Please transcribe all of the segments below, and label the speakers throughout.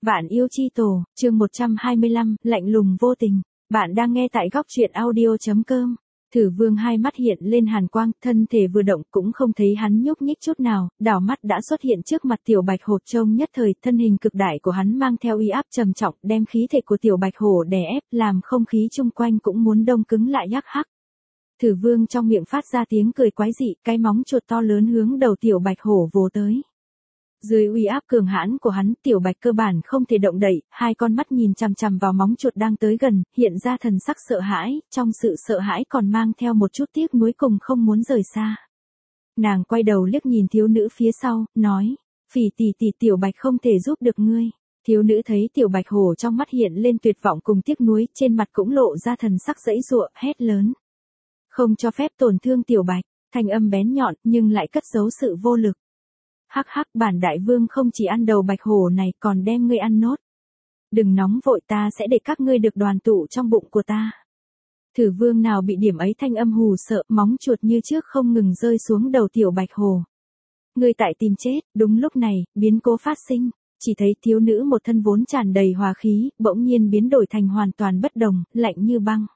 Speaker 1: Vạn yêu chi tổ, chương 125, lạnh lùng vô tình. Bạn đang nghe tại góc truyện audio.com. Thử Vương hai mắt hiện lên hàn quang, thân thể vừa động cũng không thấy hắn nhúc nhích chút nào, đảo mắt đã xuất hiện trước mặt Tiểu Bạch Hổ. Trông nhất thời, thân hình cực đại của hắn mang theo uy áp trầm trọng, đem khí thể của Tiểu Bạch Hổ đè ép, làm không khí chung quanh cũng muốn đông cứng lại hắc hắc. Thử Vương trong miệng phát ra tiếng cười quái dị, cái móng chuột to lớn hướng đầu Tiểu Bạch Hổ vồ tới. Dưới uy áp cường hãn của hắn, Tiểu Bạch cơ bản không thể động đậy, hai con mắt nhìn chằm chằm vào móng chuột đang tới gần, hiện ra thần sắc sợ hãi, trong sự sợ hãi còn mang theo một chút tiếc nuối cùng không muốn rời xa. Nàng quay đầu liếc nhìn thiếu nữ phía sau, nói, Phỉ tỷ tỷ, Tiểu Bạch không thể giúp được ngươi. Thiếu nữ thấy Tiểu Bạch Hổ trong mắt hiện lên tuyệt vọng cùng tiếc nuối, trên mặt cũng lộ ra thần sắc giãy giụa, hét lớn. Không cho phép tổn thương Tiểu Bạch, thanh âm bén nhọn nhưng lại cất giấu sự vô lực. Hắc hắc, bản đại vương không chỉ ăn đầu Bạch Hổ này còn đem ngươi ăn nốt. Đừng nóng vội, ta sẽ để các ngươi được đoàn tụ trong bụng của ta. Thử Vương nào bị điểm ấy thanh âm hù sợ, móng chuột như trước không ngừng rơi xuống đầu Tiểu Bạch Hổ. Ngươi tại tìm chết. Đúng lúc này, biến cố phát sinh, chỉ thấy thiếu nữ một thân vốn tràn đầy hòa khí, bỗng nhiên biến đổi thành hoàn toàn bất đồng, lạnh như băng.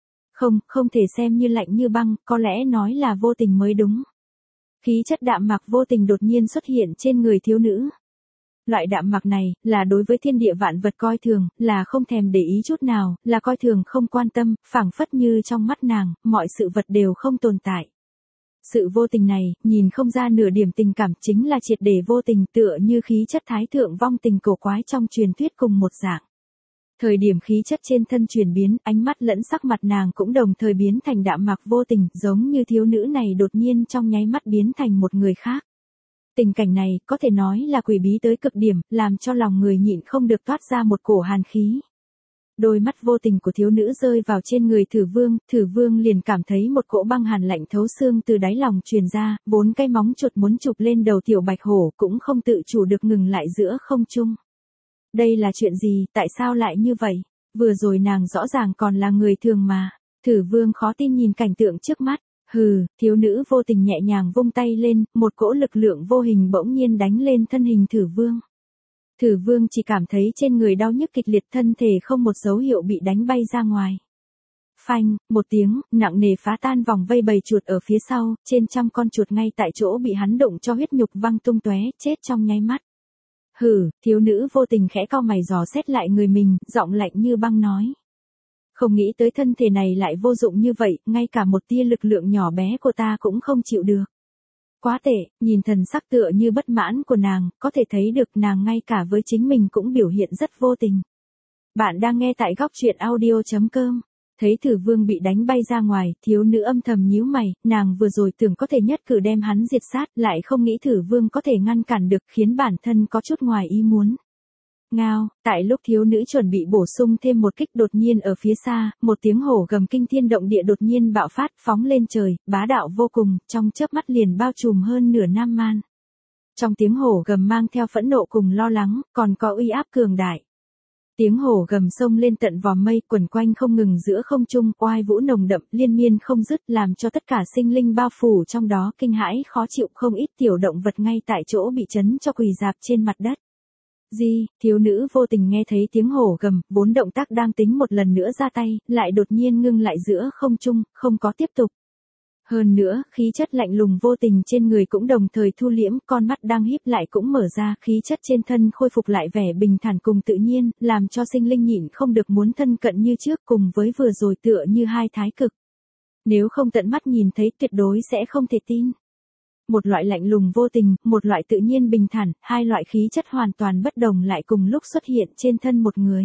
Speaker 1: Không thể xem như lạnh như băng, có lẽ nói là vô tình mới đúng. Khí chất đạm mạc vô tình đột nhiên xuất hiện trên người thiếu nữ. Loại đạm mạc này, là đối với thiên địa vạn vật coi thường, là không thèm để ý chút nào, là coi thường không quan tâm, phảng phất như trong mắt nàng, mọi sự vật đều không tồn tại. Sự vô tình này, nhìn không ra nửa điểm tình cảm, chính là triệt để vô tình, tựa như khí chất thái thượng vong tình cổ quái trong truyền thuyết cùng một dạng. Thời điểm khí chất trên thân chuyển biến, ánh mắt lẫn sắc mặt nàng cũng đồng thời biến thành đạm mạc vô tình, giống như thiếu nữ này đột nhiên trong nháy mắt biến thành một người khác. Tình cảnh này, có thể nói là quỷ bí tới cực điểm, làm cho lòng người nhịn không được toát ra một cổ hàn khí. Đôi mắt vô tình của thiếu nữ rơi vào trên người Thử Vương liền cảm thấy một cỗ băng hàn lạnh thấu xương từ đáy lòng truyền ra, bốn cái móng chuột muốn chụp lên đầu Tiểu Bạch Hổ cũng không tự chủ được ngừng lại giữa không trung. Đây là chuyện gì, tại sao lại như vậy? Vừa rồi nàng rõ ràng còn là người thường mà. Thử Vương khó tin nhìn cảnh tượng trước mắt. Hừ, thiếu nữ vô tình nhẹ nhàng vung tay lên, một cỗ lực lượng vô hình bỗng nhiên đánh lên thân hình Thử Vương. Thử Vương chỉ cảm thấy trên người đau nhức kịch liệt, thân thể không một dấu hiệu bị đánh bay ra ngoài. Phanh, một tiếng, nặng nề phá tan vòng vây bầy chuột ở phía sau, trên trăm con chuột ngay tại chỗ bị hắn đụng cho huyết nhục văng tung tóe, chết trong nháy mắt. Hừ, thiếu nữ vô tình khẽ cau mày dò xét lại người mình, giọng lạnh như băng nói. Không nghĩ tới thân thể này lại vô dụng như vậy, ngay cả một tia lực lượng nhỏ bé của ta cũng không chịu được. Quá tệ, nhìn thần sắc tựa như bất mãn của nàng, có thể thấy được nàng ngay cả với chính mình cũng biểu hiện rất vô tình. Bạn đang nghe tại góc truyện audio.com. Thấy Thử Vương bị đánh bay ra ngoài, thiếu nữ âm thầm nhíu mày, nàng vừa rồi tưởng có thể nhất cử đem hắn diệt sát, lại không nghĩ Thử Vương có thể ngăn cản được, khiến bản thân có chút ngoài ý muốn. Ngao, tại lúc thiếu nữ chuẩn bị bổ sung thêm một kích, đột nhiên ở phía xa, một tiếng hổ gầm kinh thiên động địa đột nhiên bạo phát, phóng lên trời, bá đạo vô cùng, trong chớp mắt liền bao trùm hơn nửa Nam Man. Trong tiếng hổ gầm mang theo phẫn nộ cùng lo lắng, còn có uy áp cường đại. Tiếng hổ gầm sông lên tận vòm mây, quẩn quanh không ngừng giữa không trung, oai vũ nồng đậm, liên miên không dứt, làm cho tất cả sinh linh bao phủ trong đó kinh hãi khó chịu, không ít tiểu động vật ngay tại chỗ bị chấn cho quỳ rạp trên mặt đất. Thiếu nữ vô tình nghe thấy tiếng hổ gầm, bốn động tác đang tính một lần nữa ra tay, lại đột nhiên ngưng lại giữa không trung, không có tiếp tục. Hơn nữa, khí chất lạnh lùng vô tình trên người cũng đồng thời thu liễm, con mắt đang híp lại cũng mở ra, khí chất trên thân khôi phục lại vẻ bình thản cùng tự nhiên, làm cho sinh linh nhịn không được muốn thân cận như trước, cùng với vừa rồi tựa như hai thái cực. Nếu không tận mắt nhìn thấy tuyệt đối sẽ không thể tin. Một loại lạnh lùng vô tình, một loại tự nhiên bình thản, hai loại khí chất hoàn toàn bất đồng lại cùng lúc xuất hiện trên thân một người.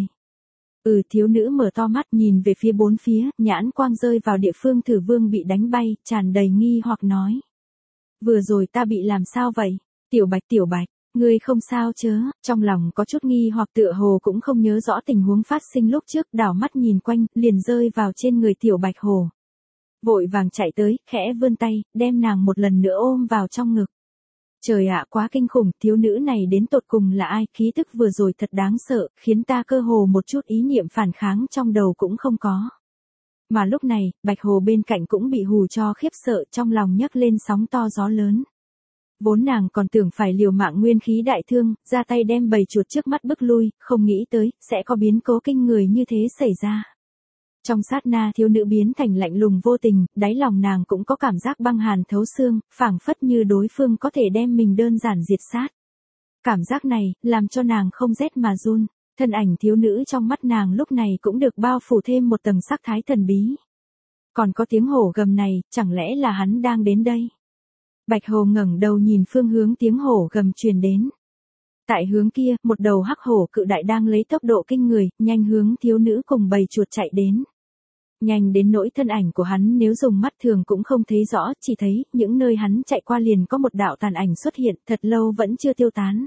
Speaker 1: Thiếu nữ mở to mắt nhìn về phía bốn phía, nhãn quang rơi vào địa phương Thử Vương bị đánh bay, tràn đầy nghi hoặc nói. Vừa rồi ta bị làm sao vậy? Tiểu Bạch, ngươi không sao chớ? Trong lòng có chút nghi hoặc, tựa hồ cũng không nhớ rõ tình huống phát sinh lúc trước, đảo mắt nhìn quanh, liền rơi vào trên người Tiểu Bạch Hổ. Vội vàng chạy tới, khẽ vươn tay, đem nàng một lần nữa ôm vào trong ngực. Trời ạ, quá kinh khủng, thiếu nữ này đến tột cùng là ai, khí tức vừa rồi thật đáng sợ, khiến ta cơ hồ một chút ý niệm phản kháng trong đầu cũng không có. Mà lúc này, Bạch Hồ bên cạnh cũng bị hù cho khiếp sợ, trong lòng nhấc lên sóng to gió lớn. Vốn nàng còn tưởng phải liều mạng nguyên khí đại thương, ra tay đem bầy chuột trước mắt bức lui, không nghĩ tới, sẽ có biến cố kinh người như thế xảy ra. Trong sát na thiếu nữ biến thành lạnh lùng vô tình, đáy lòng nàng cũng có cảm giác băng hàn thấu xương, phảng phất như đối phương có thể đem mình đơn giản diệt sát. Cảm giác này, làm cho nàng không rét mà run, thân ảnh thiếu nữ trong mắt nàng lúc này cũng được bao phủ thêm một tầng sắc thái thần bí. Còn có tiếng hổ gầm này, chẳng lẽ là hắn đang đến đây? Bạch Hồ ngẩng đầu nhìn phương hướng tiếng hổ gầm truyền đến. Tại hướng kia, một đầu hắc hổ cự đại đang lấy tốc độ kinh người, nhanh hướng thiếu nữ cùng bầy chuột chạy đến. Nhanh đến nỗi thân ảnh của hắn nếu dùng mắt thường cũng không thấy rõ, chỉ thấy những nơi hắn chạy qua liền có một đạo tàn ảnh xuất hiện, thật lâu vẫn chưa tiêu tán.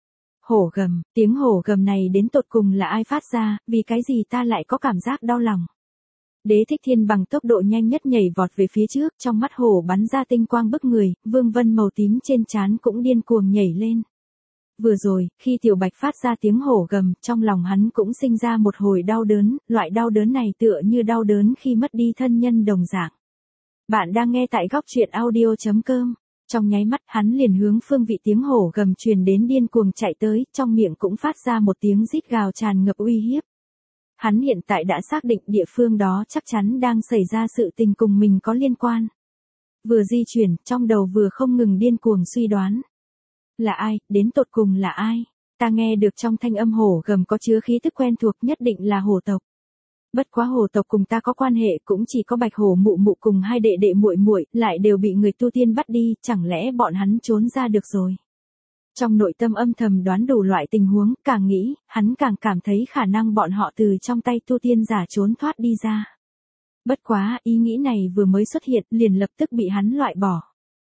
Speaker 1: Hổ gầm, tiếng hổ gầm này đến tột cùng là ai phát ra, vì cái gì ta lại có cảm giác đau lòng. Đế Thích Thiên bằng tốc độ nhanh nhất nhảy vọt về phía trước, trong mắt hổ bắn ra tinh quang bức người, vương vân màu tím trên trán cũng điên cuồng nhảy lên. Vừa rồi, khi Tiểu Bạch phát ra tiếng hổ gầm, trong lòng hắn cũng sinh ra một hồi đau đớn, loại đau đớn này tựa như đau đớn khi mất đi thân nhân đồng dạng. Bạn đang nghe tại góc truyện audio.com. Trong nháy mắt hắn liền hướng phương vị tiếng hổ gầm truyền đến điên cuồng chạy tới, trong miệng cũng phát ra một tiếng rít gào tràn ngập uy hiếp. Hắn hiện tại đã xác định địa phương đó chắc chắn đang xảy ra sự tình cùng mình có liên quan. Vừa di chuyển, trong đầu vừa không ngừng điên cuồng suy đoán. Là ai, đến tột cùng là ai? Ta nghe được trong thanh âm hổ gầm có chứa khí tức quen thuộc, nhất định là hổ tộc. Bất quá hổ tộc cùng ta có quan hệ cũng chỉ có Bạch Hổ mụ mụ cùng hai đệ đệ muội muội, lại đều bị người tu tiên bắt đi, chẳng lẽ bọn hắn trốn ra được rồi? Trong nội tâm âm thầm đoán đủ loại tình huống, càng nghĩ, hắn càng cảm thấy khả năng bọn họ từ trong tay tu tiên giả trốn thoát đi ra. Bất quá, ý nghĩ này vừa mới xuất hiện, liền lập tức bị hắn loại bỏ.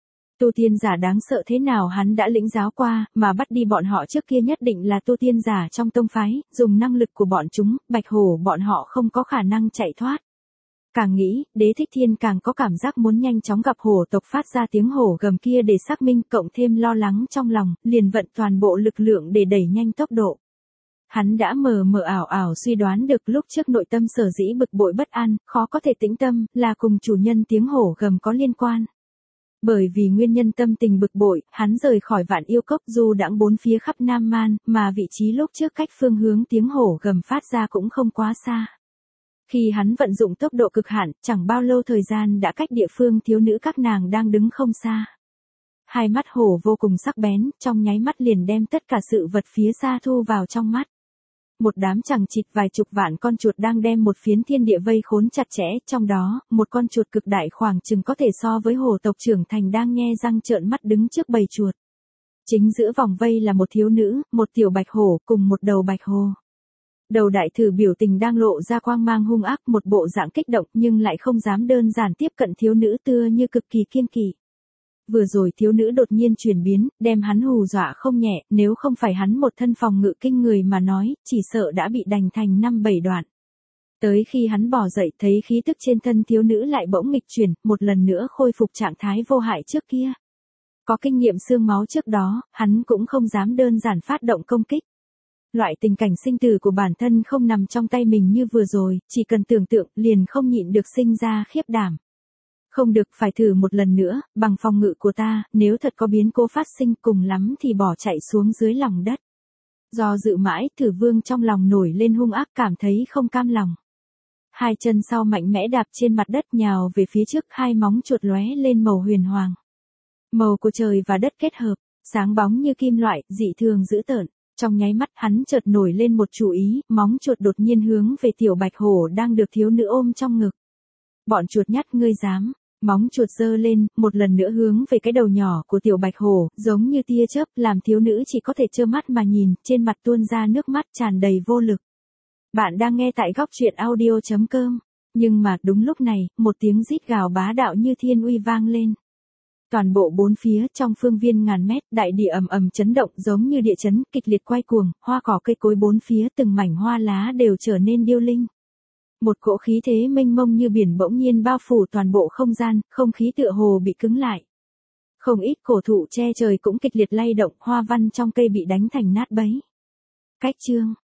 Speaker 1: Tu tiên giả đáng sợ thế nào hắn đã lĩnh giáo qua, mà bắt đi bọn họ trước kia nhất định là tu tiên giả trong tông phái, dùng năng lực của bọn chúng, Bạch Hổ bọn họ không có khả năng chạy thoát. Càng nghĩ, Đế Thích Thiên càng có cảm giác muốn nhanh chóng gặp hổ tộc phát ra tiếng hổ gầm kia để xác minh, cộng thêm lo lắng trong lòng, liền vận toàn bộ lực lượng để đẩy nhanh tốc độ. Hắn đã mờ mờ ảo ảo suy đoán được lúc trước nội tâm sở dĩ bực bội bất an, khó có thể tĩnh tâm, là cùng chủ nhân tiếng hổ gầm có liên quan. Bởi vì nguyên nhân tâm tình bực bội, hắn rời khỏi Vạn Yêu Cốc du đãng bốn phía khắp Nam Man, mà vị trí lúc trước cách phương hướng tiếng hổ gầm phát ra cũng không quá xa. Khi hắn vận dụng tốc độ cực hạn, chẳng bao lâu thời gian đã cách địa phương thiếu nữ các nàng đang đứng không xa. Hai mắt hổ vô cùng sắc bén, trong nháy mắt liền đem tất cả sự vật phía xa thu vào trong mắt. Một đám chằng chịt vài chục vạn con chuột đang đem một phiến thiên địa vây khốn chặt chẽ, trong đó, một con chuột cực đại khoảng chừng có thể so với hổ tộc trưởng thành đang nhe răng trợn mắt đứng trước bầy chuột. Chính giữa vòng vây là một thiếu nữ, một tiểu bạch hổ cùng một đầu bạch hổ. Đầu đại thử biểu tình đang lộ ra quang mang hung ác, một bộ dạng kích động nhưng lại không dám đơn giản tiếp cận thiếu nữ, tựa như cực kỳ kiêng kỵ. Vừa rồi thiếu nữ đột nhiên chuyển biến, đem hắn hù dọa không nhẹ, nếu không phải hắn một thân phòng ngự kinh người mà nói, chỉ sợ đã bị đành thành 5-7 đoạn. Tới khi hắn bỏ dậy thấy khí tức trên thân thiếu nữ lại bỗng nghịch chuyển, một lần nữa khôi phục trạng thái vô hại trước kia. Có kinh nghiệm xương máu trước đó, hắn cũng không dám đơn giản phát động công kích. Loại tình cảnh sinh tử của bản thân không nằm trong tay mình như vừa rồi, chỉ cần tưởng tượng liền không nhịn được sinh ra khiếp đảm. Không được, phải thử một lần nữa, bằng phòng ngự của ta, nếu thật có biến cố phát sinh cùng lắm thì bỏ chạy xuống dưới lòng đất. Do dự mãi, Thử Vương trong lòng nổi lên hung ác, cảm thấy không cam lòng. Hai chân sau mạnh mẽ đạp trên mặt đất nhào về phía trước, hai móng chuột lóe lên màu huyền hoàng. Màu của trời và đất kết hợp, sáng bóng như kim loại, dị thường dữ tợn. Trong nháy mắt hắn chợt nổi lên một chủ ý, móng chuột đột nhiên hướng về tiểu bạch hổ đang được thiếu nữ ôm trong ngực. Bọn chuột nhắt, ngươi dám. Móng chuột giơ lên, một lần nữa hướng về cái đầu nhỏ của tiểu bạch hổ, giống như tia chớp, làm thiếu nữ chỉ có thể trơ mắt mà nhìn, trên mặt tuôn ra nước mắt tràn đầy vô lực. Bạn đang nghe tại góc truyện audio.com. Nhưng mà, đúng lúc này, một tiếng rít gào bá đạo như thiên uy vang lên. Toàn bộ bốn phía trong phương viên ngàn mét, đại địa ầm ầm chấn động giống như địa chấn, kịch liệt quay cuồng, hoa cỏ cây cối bốn phía từng mảnh hoa lá đều trở nên điêu linh. Một cỗ khí thế mênh mông như biển bỗng nhiên bao phủ toàn bộ không gian, không khí tựa hồ bị cứng lại. Không ít cổ thụ che trời cũng kịch liệt lay động, hoa văn trong cây bị đánh thành nát bấy. Cách chương